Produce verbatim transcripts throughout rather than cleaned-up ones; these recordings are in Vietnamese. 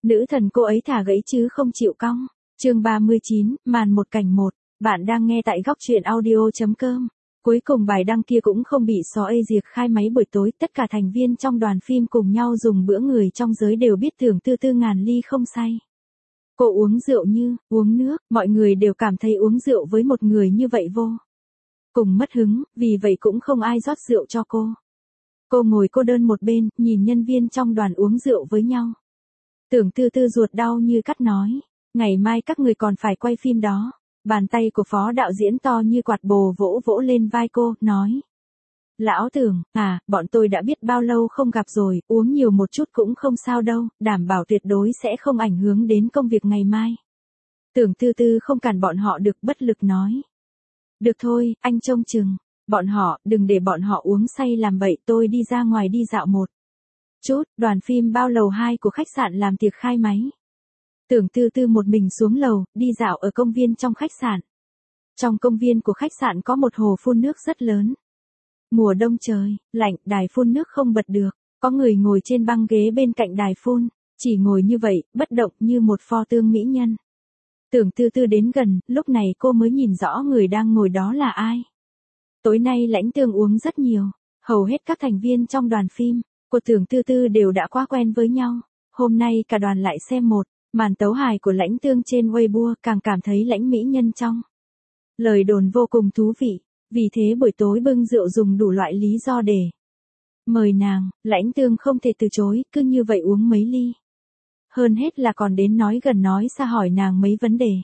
Nữ thần cô ấy thả gãy chứ không chịu cong. Chương ba mươi chín, màn một cảnh một. Bạn đang nghe tại góc truyện audio chấm com. Cuối cùng bài đăng kia cũng không bị xóa ê diệt khai máy buổi tối, tất cả thành viên trong đoàn phim cùng nhau dùng bữa, người trong giới đều biết Tưởng Tư Tư ngàn ly không say. Cô uống rượu như uống nước, mọi người đều cảm thấy uống rượu với một người như vậy vô cùng mất hứng, vì vậy cũng không ai rót rượu cho cô. Cô ngồi cô đơn một bên, nhìn nhân viên trong đoàn uống rượu với nhau. Tưởng Tư Tư ruột đau như cắt nói, ngày mai các người còn phải quay phim đó. Bàn tay của phó đạo diễn to như quạt bồ vỗ vỗ lên vai cô, nói. Lão Tưởng, à, bọn tôi đã biết bao lâu không gặp rồi, uống nhiều một chút cũng không sao đâu, đảm bảo tuyệt đối sẽ không ảnh hưởng đến công việc ngày mai. Tưởng Tư Tư không cản bọn họ được, bất lực nói. Được thôi, anh trông chừng. Bọn họ, đừng để bọn họ uống say làm bậy, tôi đi ra ngoài đi dạo một chút. Đoàn phim bao lầu hai của khách sạn làm tiệc khai máy. Tưởng Tư Tư một mình xuống lầu, đi dạo ở công viên trong khách sạn. Trong công viên của khách sạn có một hồ phun nước rất lớn. Mùa đông trời, lạnh, đài phun nước không bật được. Có người ngồi trên băng ghế bên cạnh đài phun, chỉ ngồi như vậy, bất động như một pho tượng mỹ nhân. Tưởng Tư Tư đến gần, lúc này cô mới nhìn rõ người đang ngồi đó là ai. Tối nay Lãnh Tương uống rất nhiều, hầu hết các thành viên trong đoàn phim của Tưởng Tư Tư đều đã quá quen với nhau. Hôm nay cả đoàn lại xem một màn tấu hài của Lãnh Tương trên Weibo, càng cảm thấy lãnh mỹ nhân trong lời đồn vô cùng thú vị. Vì thế buổi tối bưng rượu dùng đủ loại lý do để mời nàng, Lãnh Tương không thể từ chối, cứ như vậy uống mấy ly. Hơn hết là còn đến nói gần nói xa hỏi nàng mấy vấn đề.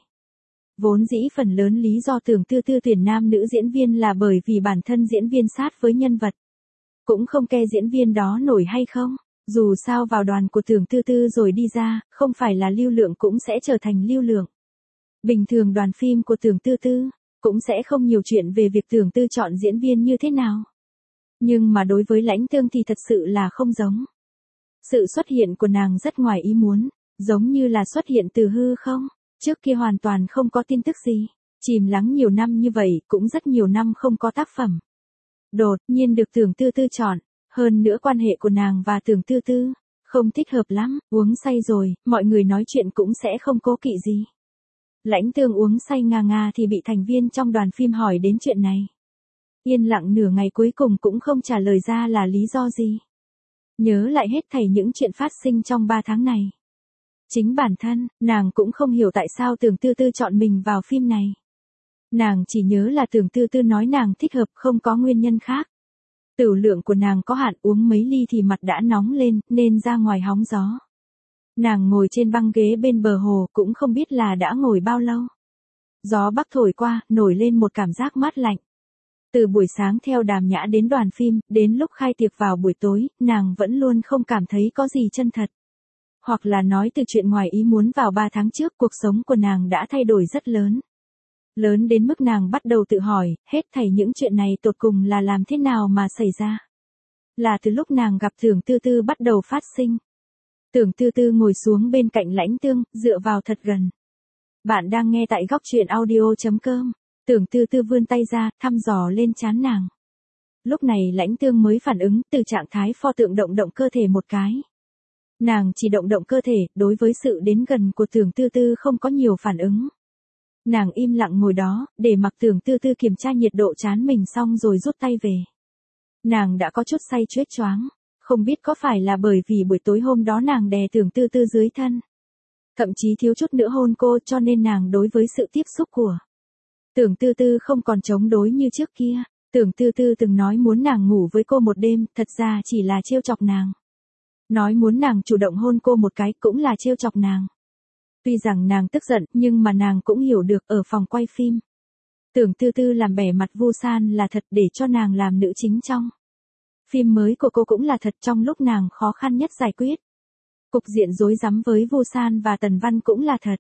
Vốn dĩ phần lớn lý do Tưởng Tư Tư tuyển nam nữ diễn viên là bởi vì bản thân diễn viên sát với nhân vật. Cũng không ke diễn viên đó nổi hay không. Dù sao vào đoàn của Tưởng Tư Tư rồi đi ra, không phải là lưu lượng cũng sẽ trở thành lưu lượng. Bình thường đoàn phim của Tưởng Tư Tư cũng sẽ không nhiều chuyện về việc Tưởng Tư chọn diễn viên như thế nào. Nhưng mà đối với Lãnh Tương thì thật sự là không giống. Sự xuất hiện của nàng rất ngoài ý muốn, giống như là xuất hiện từ hư không. Trước kia hoàn toàn không có tin tức gì, chìm lắng nhiều năm như vậy, cũng rất nhiều năm không có tác phẩm. Đột nhiên được Tưởng Tư Tư chọn, hơn nữa quan hệ của nàng và Tưởng Tư Tư không thích hợp lắm, uống say rồi, mọi người nói chuyện cũng sẽ không cố kỵ gì. Lãnh Tương uống say ngà ngà thì bị thành viên trong đoàn phim hỏi đến chuyện này. Yên lặng nửa ngày cuối cùng cũng không trả lời ra là lý do gì. Nhớ lại hết thảy những chuyện phát sinh trong ba tháng này. Chính bản thân, nàng cũng không hiểu tại sao Tưởng Tư Tư chọn mình vào phim này. Nàng chỉ nhớ là Tưởng Tư Tư nói nàng thích hợp, không có nguyên nhân khác. Tửu lượng của nàng có hạn, uống mấy ly thì mặt đã nóng lên, nên ra ngoài hóng gió. Nàng ngồi trên băng ghế bên bờ hồ, cũng không biết là đã ngồi bao lâu. Gió bắc thổi qua, nổi lên một cảm giác mát lạnh. Từ buổi sáng theo Đàm Nhã đến đoàn phim, đến lúc khai tiệc vào buổi tối, nàng vẫn luôn không cảm thấy có gì chân thật. Hoặc là nói từ chuyện ngoài ý muốn vào ba tháng trước, cuộc sống của nàng đã thay đổi rất lớn. Lớn đến mức nàng bắt đầu tự hỏi, hết thảy những chuyện này tột cùng là làm thế nào mà xảy ra. Là từ lúc nàng gặp Tưởng Tư Tư bắt đầu phát sinh. Tưởng Tư Tư ngồi xuống bên cạnh Lãnh Tương, dựa vào thật gần. Bạn đang nghe tại góc truyện audio chấm com. Tưởng Tư Tư vươn tay ra, thăm dò lên trán nàng. Lúc này Lãnh Tương mới phản ứng, từ trạng thái pho tượng động động cơ thể một cái. Nàng chỉ động động cơ thể, đối với sự đến gần của Tưởng Tư Tư không có nhiều phản ứng. Nàng im lặng ngồi đó, để mặc Tưởng Tư Tư kiểm tra nhiệt độ trán mình xong rồi rút tay về. Nàng đã có chút say choáng choáng, không biết có phải là bởi vì buổi tối hôm đó nàng đè Tưởng Tư Tư dưới thân. Thậm chí thiếu chút nữa hôn cô, cho nên nàng đối với sự tiếp xúc của Tưởng Tư Tư không còn chống đối như trước kia. Tưởng Tư Tư từng nói muốn nàng ngủ với cô một đêm, thật ra chỉ là trêu chọc nàng. Nói muốn nàng chủ động hôn cô một cái cũng là trêu chọc nàng. Tuy rằng nàng tức giận, nhưng mà nàng cũng hiểu được ở phòng quay phim. Tưởng Tư Tư làm bẻ mặt Vu San là thật, để cho nàng làm nữ chính trong phim mới của cô cũng là thật, trong lúc nàng khó khăn nhất giải quyết cục diện rối rắm với Vu San và Tần Văn cũng là thật.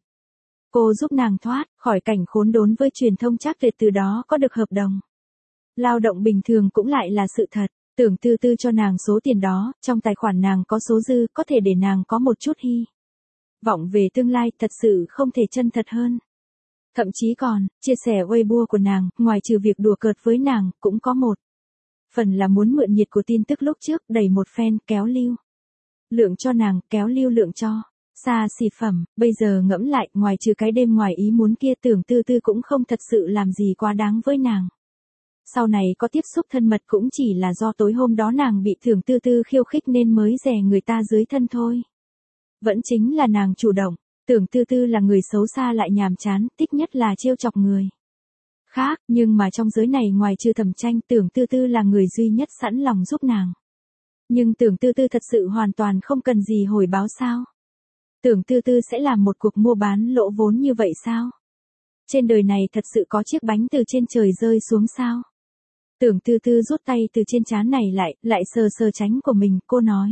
Cô giúp nàng thoát khỏi cảnh khốn đốn với truyền thông, chắc tuyệt từ đó có được hợp đồng lao động bình thường cũng lại là sự thật. Tưởng Tư Tư cho nàng số tiền đó, trong tài khoản nàng có số dư, có thể để nàng có một chút hy vọng về tương lai, thật sự không thể chân thật hơn. Thậm chí còn, chia sẻ Weibo của nàng, ngoài trừ việc đùa cợt với nàng, cũng có một phần là muốn mượn nhiệt của tin tức lúc trước, đẩy một phen, kéo lưu lượng cho nàng, kéo lưu lượng cho Xa xỉ phẩm, bây giờ ngẫm lại, ngoài trừ cái đêm ngoài ý muốn kia, Tưởng Tư Tư cũng không thật sự làm gì quá đáng với nàng. Sau này có tiếp xúc thân mật cũng chỉ là do tối hôm đó nàng bị Tưởng Tư Tư khiêu khích nên mới dè người ta dưới thân thôi. Vẫn chính là nàng chủ động. Tưởng Tư Tư là người xấu xa lại nhàm chán, thích nhất là trêu chọc người khác, nhưng mà trong giới này ngoài trừ Thẩm Tranh, Tưởng Tư Tư là người duy nhất sẵn lòng giúp nàng. Nhưng Tưởng Tư Tư thật sự hoàn toàn không cần gì hồi báo sao? Tưởng Tư Tư sẽ làm một cuộc mua bán lỗ vốn như vậy sao? Trên đời này thật sự có chiếc bánh từ trên trời rơi xuống sao? Tưởng Tư Tư rút tay từ trên trán này lại, lại sờ sờ trán của mình, cô nói.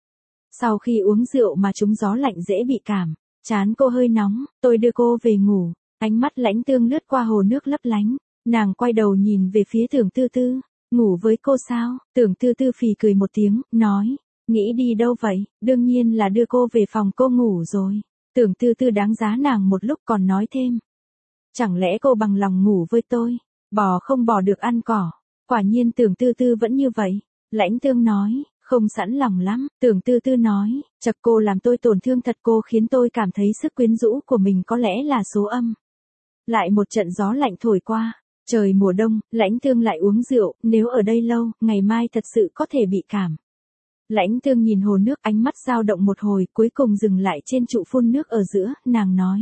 Sau khi uống rượu mà trúng gió lạnh dễ bị cảm, trán cô hơi nóng, tôi đưa cô về ngủ. Ánh mắt Lãnh Tương lướt qua hồ nước lấp lánh, nàng quay đầu nhìn về phía Tưởng Tư Tư, ngủ với cô sao? Tưởng Tư Tư phì cười một tiếng, nói, nghĩ đi đâu vậy, đương nhiên là đưa cô về phòng cô ngủ rồi. Tưởng Tư Tư đáng giá nàng một lúc còn nói thêm. Chẳng lẽ cô bằng lòng ngủ với tôi, bò không bò được ăn cỏ. Quả nhiên Tưởng Tư Tư vẫn như vậy. Lãnh Tương nói, không sẵn lòng lắm. Tưởng Tư Tư nói, chật cô làm tôi tổn thương thật, cô khiến tôi cảm thấy sức quyến rũ của mình có lẽ là số âm. Lại một trận gió lạnh thổi qua, trời mùa đông, Lãnh Tương lại uống rượu, nếu ở đây lâu, ngày mai thật sự có thể bị cảm. Lãnh Tương nhìn hồ nước, ánh mắt dao động một hồi, cuối cùng dừng lại trên trụ phun nước ở giữa, nàng nói.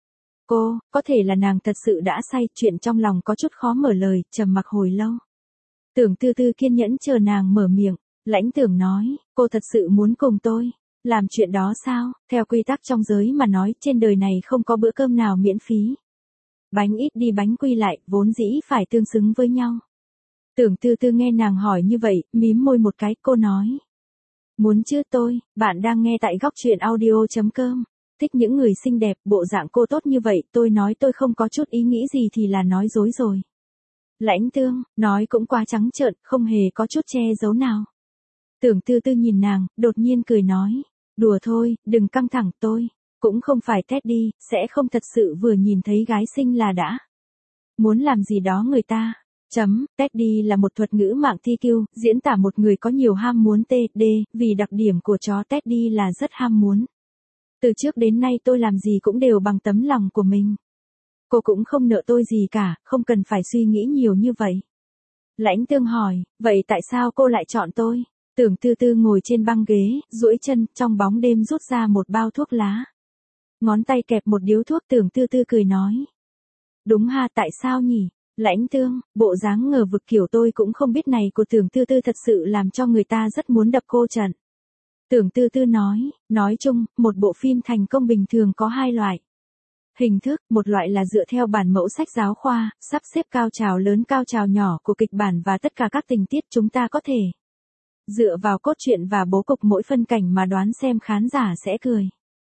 Cô, có thể là nàng thật sự đã say, chuyện trong lòng có chút khó mở lời, trầm mặc hồi lâu. Tưởng Tư Tư kiên nhẫn chờ nàng mở miệng, Lãnh Tưởng nói, cô thật sự muốn cùng tôi làm chuyện đó sao? Theo quy tắc trong giới mà nói, trên đời này không có bữa cơm nào miễn phí. Bánh ít đi bánh quy lại, vốn dĩ phải tương xứng với nhau. Tưởng Tư Tư nghe nàng hỏi như vậy, mím môi một cái, cô nói. Muốn chứ tôi, bạn đang nghe tại góc truyện audio.com. Thích những người xinh đẹp, bộ dạng cô tốt như vậy, tôi nói tôi không có chút ý nghĩ gì thì là nói dối rồi. Lãnh Tương, nói cũng quá trắng trợn, không hề có chút che giấu nào. Tưởng Tư Tư nhìn nàng, đột nhiên cười nói. Đùa thôi, đừng căng thẳng, tôi cũng không phải Teddy, sẽ không thật sự vừa nhìn thấy gái xinh là đã muốn làm gì đó người ta. Chấm, Teddy là một thuật ngữ mạng T Q, diễn tả một người có nhiều ham muốn tê đê, vì đặc điểm của chó Teddy là rất ham muốn. Từ trước đến nay tôi làm gì cũng đều bằng tấm lòng của mình. Cô cũng không nợ tôi gì cả, không cần phải suy nghĩ nhiều như vậy. Lãnh Tương hỏi, vậy tại sao cô lại chọn tôi? Tưởng Tư Tư ngồi trên băng ghế, duỗi chân, trong bóng đêm rút ra một bao thuốc lá. Ngón tay kẹp một điếu thuốc, Tưởng Tư Tư cười nói. Đúng ha, tại sao nhỉ? Lãnh Tương, bộ dáng ngờ vực kiểu tôi cũng không biết này của Tưởng Tư Tư thật sự làm cho người ta rất muốn đập cô trận. Tưởng Tư Tư nói, nói chung, một bộ phim thành công bình thường có hai loại hình thức, một loại là dựa theo bản mẫu sách giáo khoa, sắp xếp cao trào lớn cao trào nhỏ của kịch bản và tất cả các tình tiết, chúng ta có thể dựa vào cốt truyện và bố cục mỗi phân cảnh mà đoán xem khán giả sẽ cười,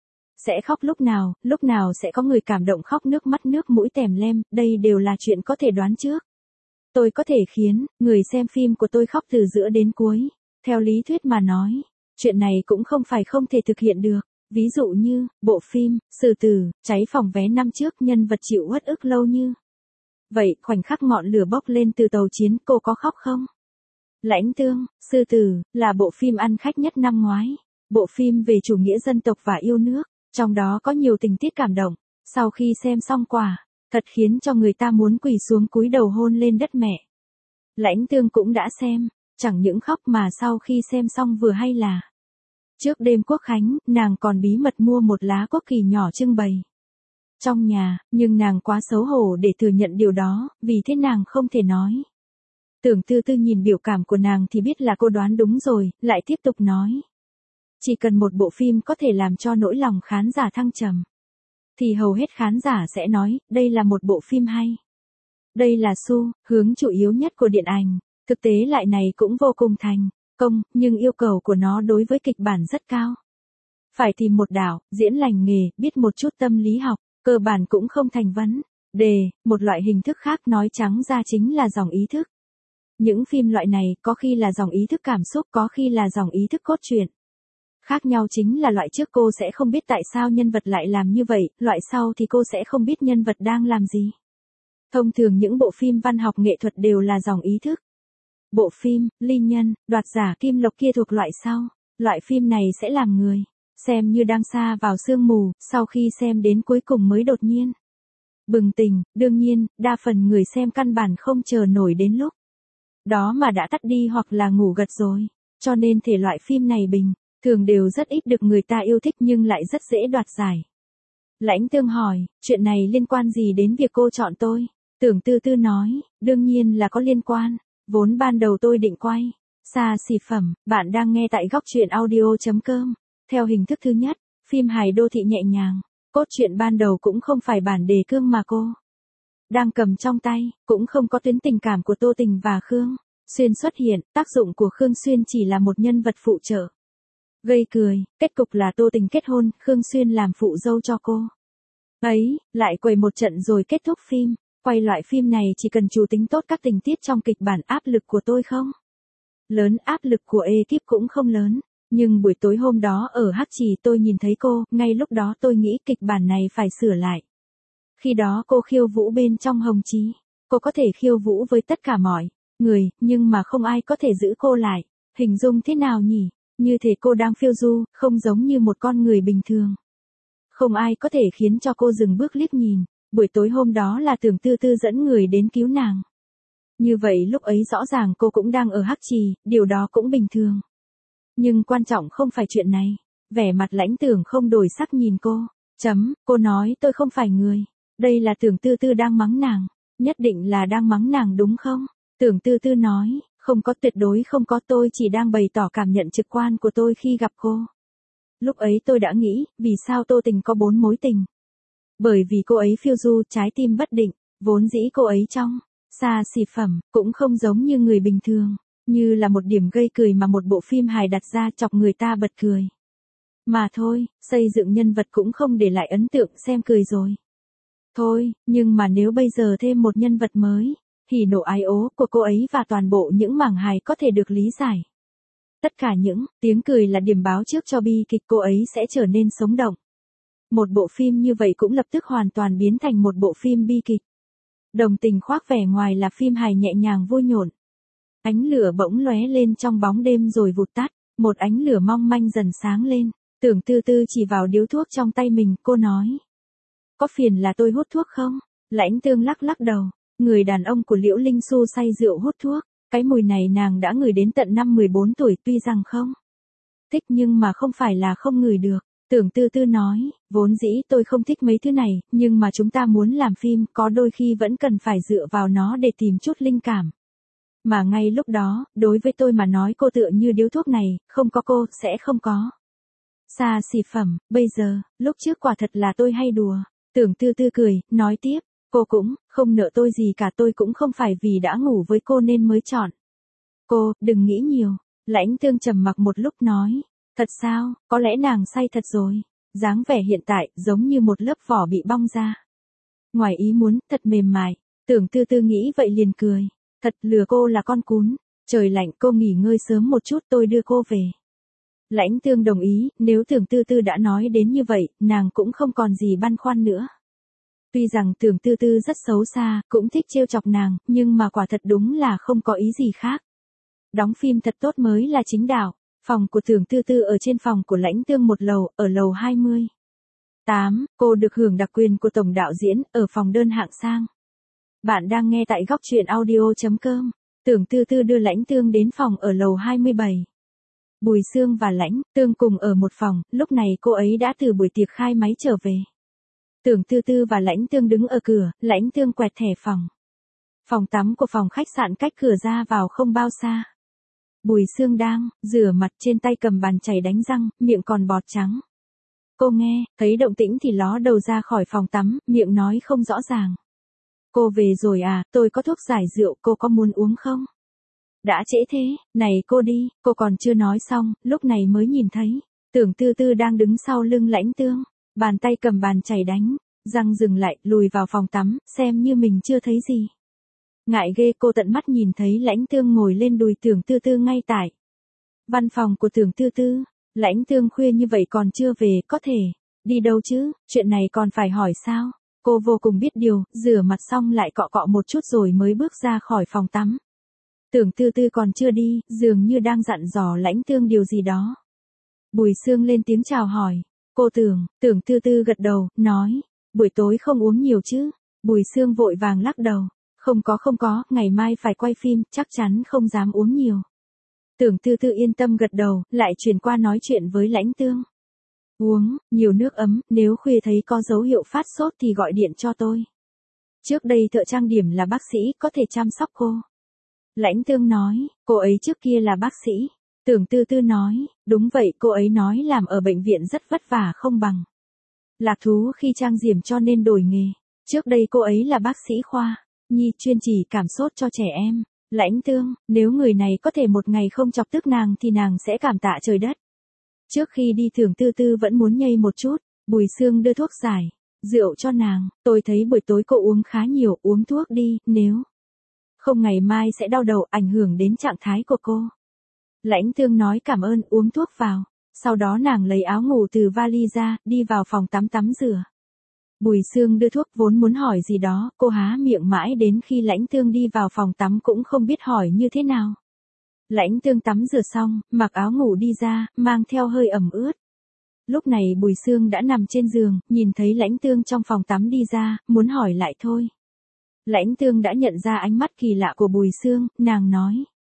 sẽ khóc lúc nào, lúc nào sẽ có người cảm động khóc nước mắt nước mũi tèm lem, đây đều là chuyện có thể đoán trước. Tôi có thể khiến người xem phim của tôi khóc từ giữa đến cuối. Theo lý thuyết mà nói, chuyện này cũng không phải không thể thực hiện được. Ví dụ như, bộ phim, Sư Tử, cháy phòng vé năm trước, nhân vật chịu uất ức lâu như vậy, khoảnh khắc ngọn lửa bốc lên từ tàu chiến, cô có khóc không? Lãnh Tương, Sư Tử, là bộ phim ăn khách nhất năm ngoái. Bộ phim về chủ nghĩa dân tộc và yêu nước, trong đó có nhiều tình tiết cảm động. Sau khi xem xong quả, thật khiến cho người ta muốn quỳ xuống cúi đầu hôn lên đất mẹ. Lãnh Tương cũng đã xem, chẳng những khóc mà sau khi xem xong vừa hay là trước đêm Quốc Khánh, nàng còn bí mật mua một lá quốc kỳ nhỏ trưng bày trong nhà, nhưng nàng quá xấu hổ để thừa nhận điều đó, vì thế nàng không thể nói. Tưởng Tư Tư nhìn biểu cảm của nàng thì biết là cô đoán đúng rồi, lại tiếp tục nói. Chỉ cần một bộ phim có thể làm cho nỗi lòng khán giả thăng trầm, thì hầu hết khán giả sẽ nói, đây là một bộ phim hay. Đây là xu hướng chủ yếu nhất của điện ảnh, thực tế lại này cũng vô cùng thành công, nhưng yêu cầu của nó đối với kịch bản rất cao. Phải tìm một đạo diễn lành nghề, biết một chút tâm lý học, cơ bản cũng không thành vấn đề. Một loại hình thức khác nói trắng ra chính là dòng ý thức. Những phim loại này có khi là dòng ý thức cảm xúc, có khi là dòng ý thức cốt truyện. Khác nhau chính là loại trước cô sẽ không biết tại sao nhân vật lại làm như vậy, loại sau thì cô sẽ không biết nhân vật đang làm gì. Thông thường những bộ phim văn học nghệ thuật đều là dòng ý thức. Bộ phim, Ly Nhân, đoạt giả Kim Lộc kia thuộc loại sau. Loại phim này sẽ làm người xem như đang sa vào sương mù, sau khi xem đến cuối cùng mới đột nhiên bừng tỉnh. Đương nhiên, đa phần người xem căn bản không chờ nổi đến lúc đó mà đã tắt đi hoặc là ngủ gật rồi, cho nên thể loại phim này bình thường đều rất ít được người ta yêu thích nhưng lại rất dễ đoạt giải. Lãnh Tương hỏi, chuyện này liên quan gì đến việc cô chọn tôi? Tưởng Tư Tư nói, đương nhiên là có liên quan, vốn ban đầu tôi định quay xa xỉ phẩm, bạn đang nghe tại góc truyện audio.com. Theo hình thức thứ nhất, phim hài đô thị nhẹ nhàng, cốt truyện ban đầu cũng không phải bản đề cương mà cô đang cầm trong tay, cũng không có tuyến tình cảm của Tô Tình và Khương Xuyên xuất hiện, tác dụng của Khương Xuyên chỉ là một nhân vật phụ trợ. Gây cười, kết cục là Tô Tình kết hôn, Khương Xuyên làm phụ dâu cho cô ấy, lại quầy một trận rồi kết thúc phim. Quay loại phim này chỉ cần chủ tính tốt các tình tiết trong kịch bản. Áp lực của tôi không lớn, áp lực của ekip cũng không lớn. Nhưng buổi tối hôm đó ở Hắc Trì tôi nhìn thấy cô, ngay lúc đó tôi nghĩ kịch bản này phải sửa lại. Khi đó cô khiêu vũ bên trong Hồng Trì, cô có thể khiêu vũ với tất cả mọi người, nhưng mà không ai có thể giữ cô lại. Hình dung thế nào nhỉ? Như thể cô đang phiêu du, không giống như một con người bình thường. Không ai có thể khiến cho cô dừng bước liếc nhìn. Buổi tối hôm đó là Tưởng Tư Tư dẫn người đến cứu nàng. Như vậy lúc ấy rõ ràng cô cũng đang ở Hắc Trì, điều đó cũng bình thường. Nhưng quan trọng không phải chuyện này. Vẻ mặt Lãnh Tưởng không đổi sắc nhìn cô. Chấm, cô nói tôi không phải người. Đây là Tưởng Tư Tư đang mắng nàng. Nhất định là đang mắng nàng đúng không? Tưởng Tư Tư nói, không có, tuyệt đối không có, tôi chỉ đang bày tỏ cảm nhận trực quan của tôi khi gặp cô. Lúc ấy tôi đã nghĩ, vì sao Tô Tình có bốn mối tình? Bởi vì cô ấy phiêu du, trái tim bất định, vốn dĩ cô ấy trong xa xỉ phẩm, cũng không giống như người bình thường, như là một điểm gây cười mà một bộ phim hài đặt ra chọc người ta bật cười. Mà thôi, xây dựng nhân vật cũng không để lại ấn tượng xem cười rồi. Thôi, nhưng mà nếu bây giờ thêm một nhân vật mới, hỉ nộ ái ố của cô ấy và toàn bộ những mảng hài có thể được lý giải. Tất cả những tiếng cười là điểm báo trước cho bi kịch cô ấy sẽ trở nên sống động. Một bộ phim như vậy cũng lập tức hoàn toàn biến thành một bộ phim bi kịch. Đồng Tình khoác vẻ ngoài là phim hài nhẹ nhàng vui nhộn. Ánh lửa bỗng lóe lên trong bóng đêm rồi vụt tắt, một ánh lửa mong manh dần sáng lên. Tưởng Tư Tư chỉ vào điếu thuốc trong tay mình, cô nói. Có phiền là tôi hút thuốc không? Lãnh Tương lắc lắc đầu, người đàn ông của Liễu Linh Xu say rượu hút thuốc. Cái mùi này nàng đã ngửi đến tận năm mười bốn tuổi, tuy rằng không thích nhưng mà không phải là không ngửi được. Tưởng Tư Tư nói, vốn dĩ tôi không thích mấy thứ này, nhưng mà chúng ta muốn làm phim, có đôi khi vẫn cần phải dựa vào nó để tìm chút linh cảm. Mà ngay lúc đó, đối với tôi mà nói cô tựa như điếu thuốc này, không có cô, sẽ không có xa xỉ phẩm. Bây giờ, lúc trước quả thật là tôi hay đùa. Tưởng Tư Tư cười, nói tiếp, cô cũng không nợ tôi gì cả, tôi cũng không phải vì đã ngủ với cô nên mới chọn cô, đừng nghĩ nhiều. Lãnh Tương trầm mặc một lúc nói, thật sao, có lẽ nàng say thật rồi. Dáng vẻ hiện tại giống như một lớp vỏ bị bong ra. Ngoài ý muốn, thật mềm mại. Tưởng Tư Tư nghĩ vậy liền cười. Thật lừa cô là con cún. Trời lạnh, cô nghỉ ngơi sớm một chút, tôi đưa cô về. Lãnh Tương đồng ý, nếu Tưởng Tư Tư đã nói đến như vậy, nàng cũng không còn gì băn khoăn nữa. Tuy rằng Tưởng Tư Tư rất xấu xa, cũng thích trêu chọc nàng, nhưng mà quả thật đúng là không có ý gì khác. Đóng phim thật tốt mới là chính đạo. Phòng của Tưởng Tư Tư ở trên phòng của Lãnh Tương một lầu, ở lầu hai mươi tám, cô được hưởng đặc quyền của tổng đạo diễn, ở phòng đơn hạng sang. Bạn đang nghe tại góc truyện audio.com. Tưởng Tư Tư đưa Lãnh Tương đến phòng ở lầu hai mươi bảy. Bùi Sương và Lãnh Tương cùng ở một phòng, lúc này cô ấy đã từ buổi tiệc khai máy trở về. Tưởng Tư Tư và Lãnh Tương đứng ở cửa, Lãnh Tương quẹt thẻ phòng. Phòng tắm của phòng khách sạn cách cửa ra vào không bao xa. Bùi Sương đang rửa mặt, trên tay cầm bàn chải đánh răng, miệng còn bọt trắng. Cô nghe thấy động tĩnh thì ló đầu ra khỏi phòng tắm, miệng nói không rõ ràng. Cô về rồi à, tôi có thuốc giải rượu, cô có muốn uống không? Đã trễ thế, này cô đi, cô còn chưa nói xong, lúc này mới nhìn thấy. Tưởng Tư Tư đang đứng sau lưng Lãnh Tương, bàn tay cầm bàn chải đánh răng dừng lại, lùi vào phòng tắm, xem như mình chưa thấy gì. Ngại ghê, cô tận mắt nhìn thấy Lãnh Tương ngồi lên đùi Tưởng Tư Tư ngay tại văn phòng của Tưởng Tư Tư. Lãnh Tương khuya như vậy còn chưa về, có thể đi đâu chứ, chuyện này còn phải hỏi sao? Cô vô cùng biết điều, rửa mặt xong lại cọ cọ một chút rồi mới bước ra khỏi phòng tắm. Tưởng Tư Tư còn chưa đi, dường như đang dặn dò Lãnh Tương điều gì đó. Bùi Xương lên tiếng chào hỏi. Cô Tưởng, Tưởng Tư Tư gật đầu, nói. Buổi tối không uống nhiều chứ? Bùi Xương vội vàng lắc đầu. Không có không có, ngày mai phải quay phim, chắc chắn không dám uống nhiều. Tưởng Tư Tư yên tâm gật đầu, lại chuyển qua nói chuyện với Lãnh Tương. Uống, nhiều nước ấm, nếu khuya thấy có dấu hiệu phát sốt thì gọi điện cho tôi. Trước đây thợ trang điểm là bác sĩ, có thể chăm sóc cô. Lãnh Tương nói, cô ấy trước kia là bác sĩ. Tưởng Tư Tư nói, đúng vậy, cô ấy nói làm ở bệnh viện rất vất vả không bằng lạc thú khi trang điểm cho nên đổi nghề. Trước đây cô ấy là bác sĩ khoa nhi chuyên chỉ cảm sốt cho trẻ em. Lãnh Tương, nếu người này có thể một ngày không chọc tức nàng thì nàng sẽ cảm tạ trời đất. Trước khi đi Tưởng Tư Tư vẫn muốn nhây một chút, Bùi Xương đưa thuốc giải, rượu cho nàng, tôi thấy buổi tối cô uống khá nhiều, uống thuốc đi, nếu không ngày mai sẽ đau đầu ảnh hưởng đến trạng thái của cô. Lãnh Tương nói cảm ơn, uống thuốc vào, sau đó nàng lấy áo ngủ từ vali ra, đi vào phòng tắm tắm rửa. Bùi Xương đưa thuốc vốn muốn hỏi gì đó, cô há miệng mãi đến khi Lãnh Tương đi vào phòng tắm cũng không biết hỏi như thế nào. Lãnh Tương tắm rửa xong, mặc áo ngủ đi ra, mang theo hơi ẩm ướt. Lúc này Bùi Xương đã nằm trên giường, nhìn thấy Lãnh Tương trong phòng tắm đi ra, muốn hỏi lại thôi. Lãnh Tương đã nhận ra ánh mắt kỳ lạ của Bùi Xương, nàng nói.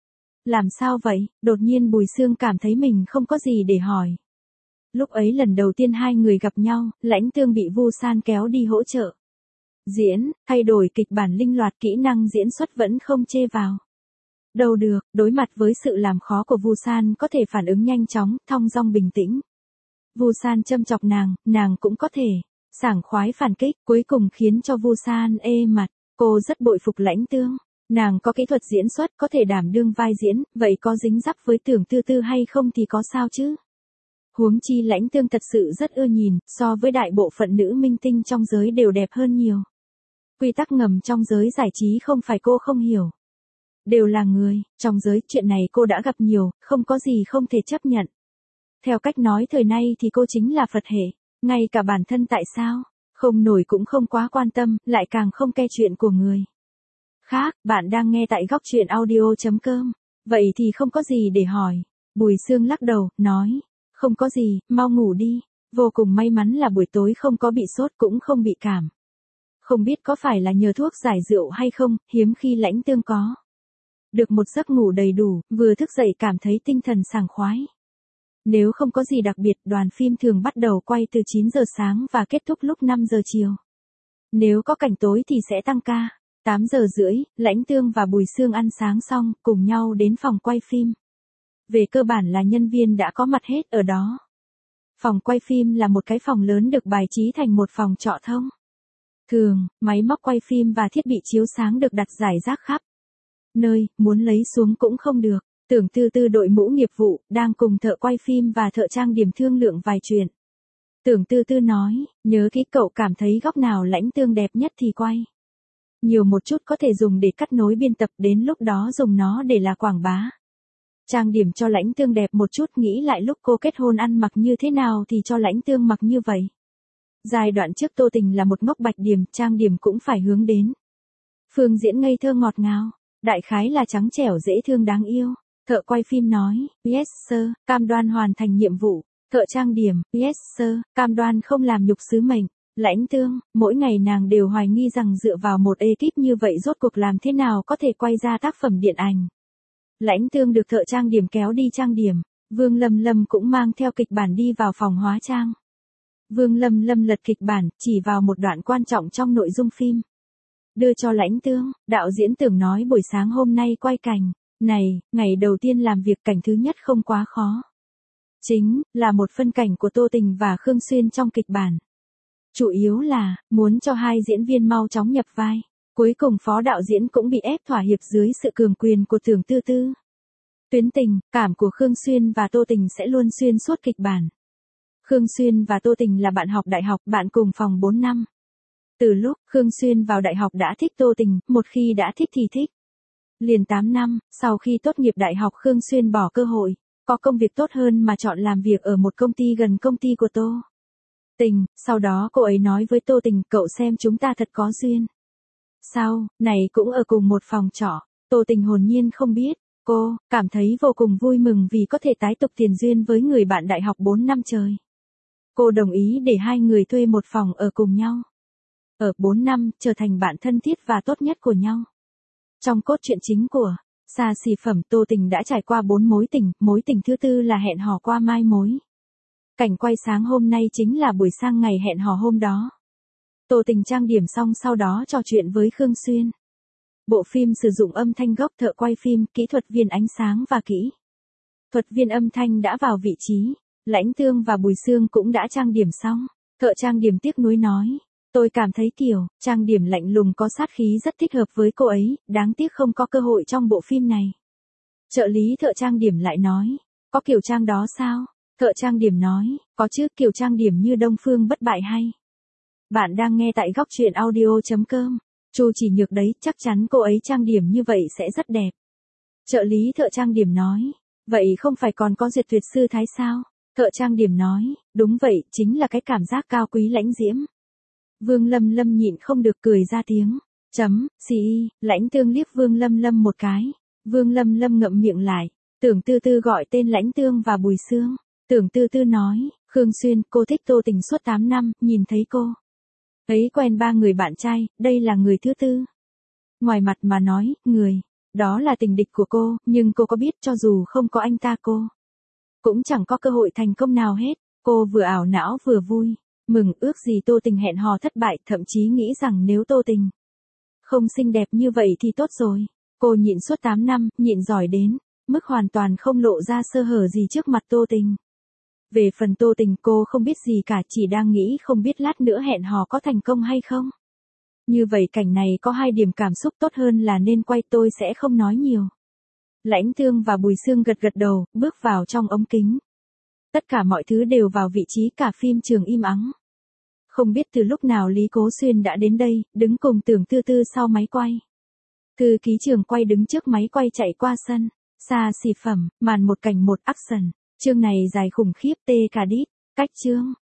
Làm sao vậy? Đột nhiên Bùi Xương cảm thấy mình không có gì để hỏi. Lúc ấy lần đầu tiên hai người gặp nhau, Lãnh Tương bị Vu San kéo đi hỗ trợ diễn, thay đổi kịch bản linh loạt, kỹ năng diễn xuất vẫn không chê vào. Đâu được, đối mặt với sự làm khó của Vu San có thể phản ứng nhanh chóng, thong dong bình tĩnh. Vu San châm chọc nàng, nàng cũng có thể sảng khoái phản kích, cuối cùng khiến cho Vu San ê mặt. Cô rất bội phục Lãnh Tương. Nàng có kỹ thuật diễn xuất, có thể đảm đương vai diễn, vậy có dính dắp với Tưởng Tư Tư hay không thì có sao chứ? Huống chi Lãnh Tương thật sự rất ưa nhìn, so với đại bộ phận nữ minh tinh trong giới đều đẹp hơn nhiều. Quy tắc ngầm trong giới giải trí không phải cô không hiểu. Đều là người, trong giới, chuyện này cô đã gặp nhiều, không có gì không thể chấp nhận. Theo cách nói thời nay thì cô chính là Phật hệ, ngay cả bản thân tại sao, không nổi cũng không quá quan tâm, lại càng không ke chuyện của người khác. Bạn đang nghe tại góc truyện audio chấm com, vậy thì không có gì để hỏi. Bùi Xương lắc đầu, nói, không có gì, mau ngủ đi, vô cùng may mắn là buổi tối không có bị sốt cũng không bị cảm. Không biết có phải là nhờ thuốc giải rượu hay không, hiếm khi Lãnh Tương có được một giấc ngủ đầy đủ, vừa thức dậy cảm thấy tinh thần sảng khoái. Nếu không có gì đặc biệt, đoàn phim thường bắt đầu quay từ chín giờ sáng và kết thúc lúc năm giờ chiều. Nếu có cảnh tối thì sẽ tăng ca. tám giờ rưỡi, Lãnh Tương và Bùi Xương ăn sáng xong, cùng nhau đến phòng quay phim. Về cơ bản là nhân viên đã có mặt hết ở đó. Phòng quay phim là một cái phòng lớn được bài trí thành một phòng trọ thông thường, máy móc quay phim và thiết bị chiếu sáng được đặt rải rác khắp nơi, muốn lấy xuống cũng không được. Tưởng Tư Tư đội mũ nghiệp vụ, đang cùng thợ quay phim và thợ trang điểm thương lượng vài chuyện. Tưởng Tư Tư nói, nhớ kỹ cậu cảm thấy góc nào Lãnh Tương đẹp nhất thì quay nhiều một chút, có thể dùng để cắt nối biên tập, đến lúc đó dùng nó để là quảng bá. Trang điểm cho Lãnh Tương đẹp một chút, nghĩ lại lúc cô kết hôn ăn mặc như thế nào thì cho Lãnh Tương mặc như vậy. Giai đoạn trước Tô Tình là một ngốc bạch điểm, trang điểm cũng phải hướng đến phương diễn ngây thơ ngọt ngào, đại khái là trắng trẻo dễ thương đáng yêu. Thợ quay phim nói, yes sir, cam đoan hoàn thành nhiệm vụ. Thợ trang điểm, yes sir, cam đoan không làm nhục sứ mệnh. Lãnh Tương, mỗi ngày nàng đều hoài nghi rằng dựa vào một ekip như vậy rốt cuộc làm thế nào có thể quay ra tác phẩm điện ảnh. Lãnh Tương được thợ trang điểm kéo đi trang điểm, Vương Lâm Lâm cũng mang theo kịch bản đi vào phòng hóa trang. Vương Lâm Lâm lật kịch bản, chỉ vào một đoạn quan trọng trong nội dung phim. Đưa cho Lãnh Tương, đạo diễn Tưởng nói buổi sáng hôm nay quay cảnh này, ngày đầu tiên làm việc cảnh thứ nhất không quá khó. Chính là một phân cảnh của Tô Tình và Khương Xuyên trong kịch bản. Chủ yếu là, muốn cho hai diễn viên mau chóng nhập vai. Cuối cùng phó đạo diễn cũng bị ép thỏa hiệp dưới sự cường quyền của Tưởng Tư Tư. Tuyến tình, cảm của Khương Xuyên và Tô Tình sẽ luôn xuyên suốt kịch bản. Khương Xuyên và Tô Tình là bạn học đại học, bạn cùng phòng bốn năm. Từ lúc Khương Xuyên vào đại học đã thích Tô Tình, một khi đã thích thì thích. Liền tám năm, sau khi tốt nghiệp đại học Khương Xuyên bỏ cơ hội, có công việc tốt hơn mà chọn làm việc ở một công ty gần công ty của Tô Tình, sau đó cô ấy nói với Tô Tình, cậu xem chúng ta thật có duyên. Sau, này cũng ở cùng một phòng trọ, Tô Tình hồn nhiên không biết, Cô cảm thấy vô cùng vui mừng vì có thể tái tục tiền duyên với người bạn đại học bốn năm trời. Cô đồng ý để hai người thuê một phòng ở cùng nhau. Ở bốn năm, trở thành bạn thân thiết và tốt nhất của nhau. Trong cốt truyện chính của xa xỉ phẩm Tô Tình đã trải qua bốn mối tình, mối tình thứ tư là hẹn hò qua mai mối. Cảnh quay sáng hôm nay chính là buổi sang ngày hẹn hò hôm đó. Tô Tình trang điểm xong sau đó trò chuyện với Khương Xuyên. Bộ phim sử dụng âm thanh gốc thợ quay phim, kỹ thuật viên ánh sáng và kỹ thuật viên âm thanh đã vào vị trí. Lãnh Tương và Bùi Xương cũng đã trang điểm xong. Thợ trang điểm tiếc nuối nói. Tôi cảm thấy kiểu, trang điểm lạnh lùng có sát khí rất thích hợp với cô ấy, đáng tiếc không có cơ hội trong bộ phim này. Trợ lý thợ trang điểm lại nói. Có kiểu trang đó sao? Thợ trang điểm nói. Có chứ, kiểu trang điểm như Đông Phương Bất Bại hay. Bạn đang nghe tại góc truyện audio.com. Chu Chỉ Nhược đấy, chắc chắn cô ấy trang điểm như vậy sẽ rất đẹp. Trợ lý thợ trang điểm nói. Vậy không phải còn có Duyệt Tuyệt Sư Thái sao? Thợ trang điểm nói. Đúng vậy, chính là cái cảm giác cao quý lãnh diễm. Vương Lâm Lâm nhịn không được cười ra tiếng. Chấm, xì, Lãnh Tương liếc Vương Lâm Lâm một cái. Vương Lâm Lâm ngậm miệng lại. Tưởng Tư Tư gọi tên Lãnh Tương và Bùi Xương. Tưởng Tư Tư nói. Khương Xuyên, cô thích Tô Tình suốt tám năm, nhìn thấy cô ấy quen ba người bạn trai, đây là người thứ tư. Ngoài mặt mà nói, người đó là tình địch của cô, nhưng cô có biết cho dù không có anh ta cô cũng chẳng có cơ hội thành công nào hết. Cô vừa ảo não vừa vui mừng, ước gì Tô Tình hẹn hò thất bại, thậm chí nghĩ rằng nếu Tô Tình không xinh đẹp như vậy thì tốt rồi. Cô nhịn suốt tám năm, nhịn giỏi đến mức hoàn toàn không lộ ra sơ hở gì trước mặt Tô Tình. Về phần Tô Tình, cô không biết gì cả, chỉ đang nghĩ không biết lát nữa hẹn hò có thành công hay không. Như vậy cảnh này có hai điểm cảm xúc tốt hơn là nên quay, tôi sẽ không nói nhiều. Lãnh Tương và Bùi Xương gật gật đầu, bước vào trong ống kính. Tất cả mọi thứ đều vào vị trí, cả phim trường im ắng. Không biết từ lúc nào Lý Cố Xuyên đã đến đây, đứng cùng Tưởng Tư Tư sau máy quay. Thư ký trường quay đứng trước máy quay chạy qua sân. Xa xỉ phẩm, màn một cảnh một action. Chương này dài khủng khiếp, tê cả đít. Cách chương.